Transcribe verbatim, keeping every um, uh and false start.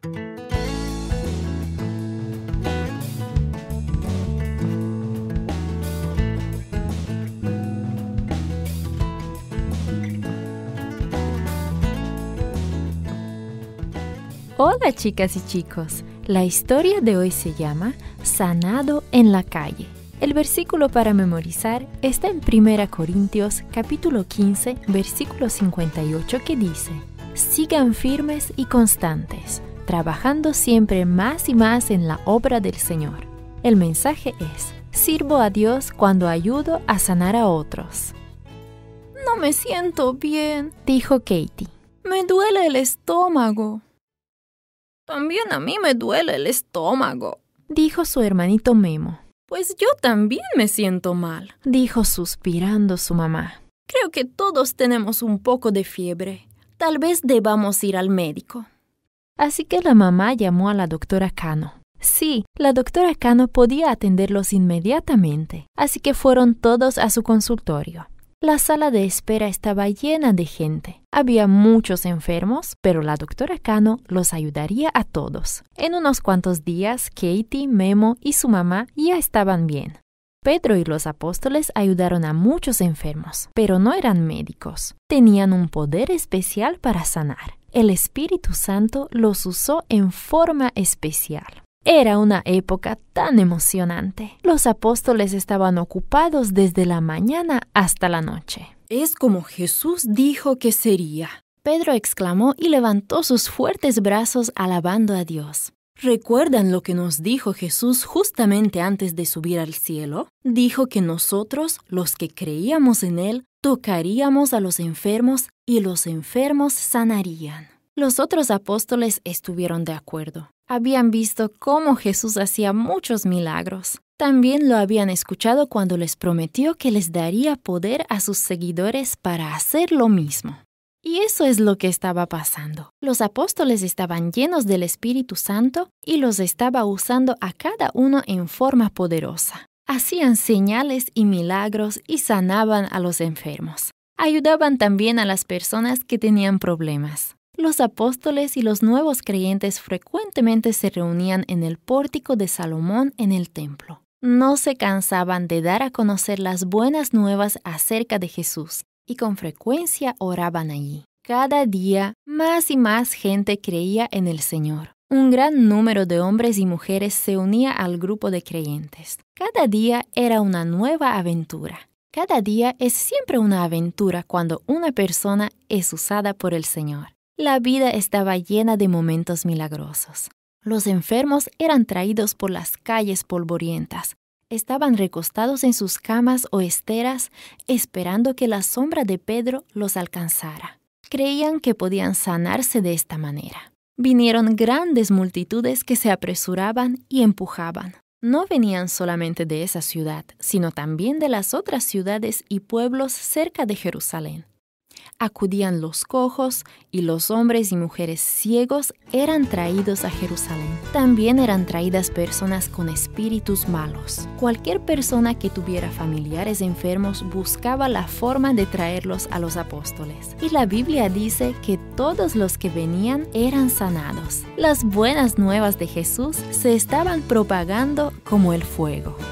Hola chicas y chicos, la historia de hoy se llama Sanado en la calle. El versículo para memorizar está en primera Corintios capítulo quince, versículo cincuenta y ocho que dice: sigan firmes y constantes, trabajando siempre más y más en la obra del Señor. El mensaje es: sirvo a Dios cuando ayudo a sanar a otros. No me siento bien, dijo Katie. Me duele el estómago. También a mí me duele el estómago, dijo su hermanito Memo. Pues yo también me siento mal, dijo suspirando su mamá. Creo que todos tenemos un poco de fiebre. Tal vez debamos ir al médico. Así que la mamá llamó a la doctora Cano. Sí, la doctora Cano podía atenderlos inmediatamente, así que fueron todos a su consultorio. La sala de espera estaba llena de gente. Había muchos enfermos, pero la doctora Cano los ayudaría a todos. En unos cuantos días, Katie, Memo y su mamá ya estaban bien. Pedro y los apóstoles ayudaron a muchos enfermos, pero no eran médicos. Tenían un poder especial para sanar. El Espíritu Santo los usó en forma especial. Era una época tan emocionante. Los apóstoles estaban ocupados desde la mañana hasta la noche. Es como Jesús dijo que sería, Pedro exclamó y levantó sus fuertes brazos alabando a Dios. ¿Recuerdan lo que nos dijo Jesús justamente antes de subir al cielo? Dijo que nosotros, los que creíamos en Él, tocaríamos a los enfermos y los enfermos sanarían. Los otros apóstoles estuvieron de acuerdo. Habían visto cómo Jesús hacía muchos milagros. También lo habían escuchado cuando les prometió que les daría poder a sus seguidores para hacer lo mismo. Y eso es lo que estaba pasando. Los apóstoles estaban llenos del Espíritu Santo y los estaba usando a cada uno en forma poderosa. Hacían señales y milagros y sanaban a los enfermos. Ayudaban también a las personas que tenían problemas. Los apóstoles y los nuevos creyentes frecuentemente se reunían en el pórtico de Salomón en el templo. No se cansaban de dar a conocer las buenas nuevas acerca de Jesús y con frecuencia oraban allí. Cada día, más y más gente creía en el Señor. Un gran número de hombres y mujeres se unía al grupo de creyentes. Cada día era una nueva aventura. Cada día es siempre una aventura cuando una persona es usada por el Señor. La vida estaba llena de momentos milagrosos. Los enfermos eran traídos por las calles polvorientas. Estaban recostados en sus camas o esteras, esperando que la sombra de Pedro los alcanzara. Creían que podían sanarse de esta manera. Vinieron grandes multitudes que se apresuraban y empujaban. No venían solamente de esa ciudad, sino también de las otras ciudades y pueblos cerca de Jerusalén. Acudían los cojos y los hombres y mujeres ciegos eran traídos a Jerusalén. También eran traídas personas con espíritus malos. Cualquier persona que tuviera familiares enfermos buscaba la forma de traerlos a los apóstoles. Y la Biblia dice que todos los que venían eran sanados. Las buenas nuevas de Jesús se estaban propagando como el fuego.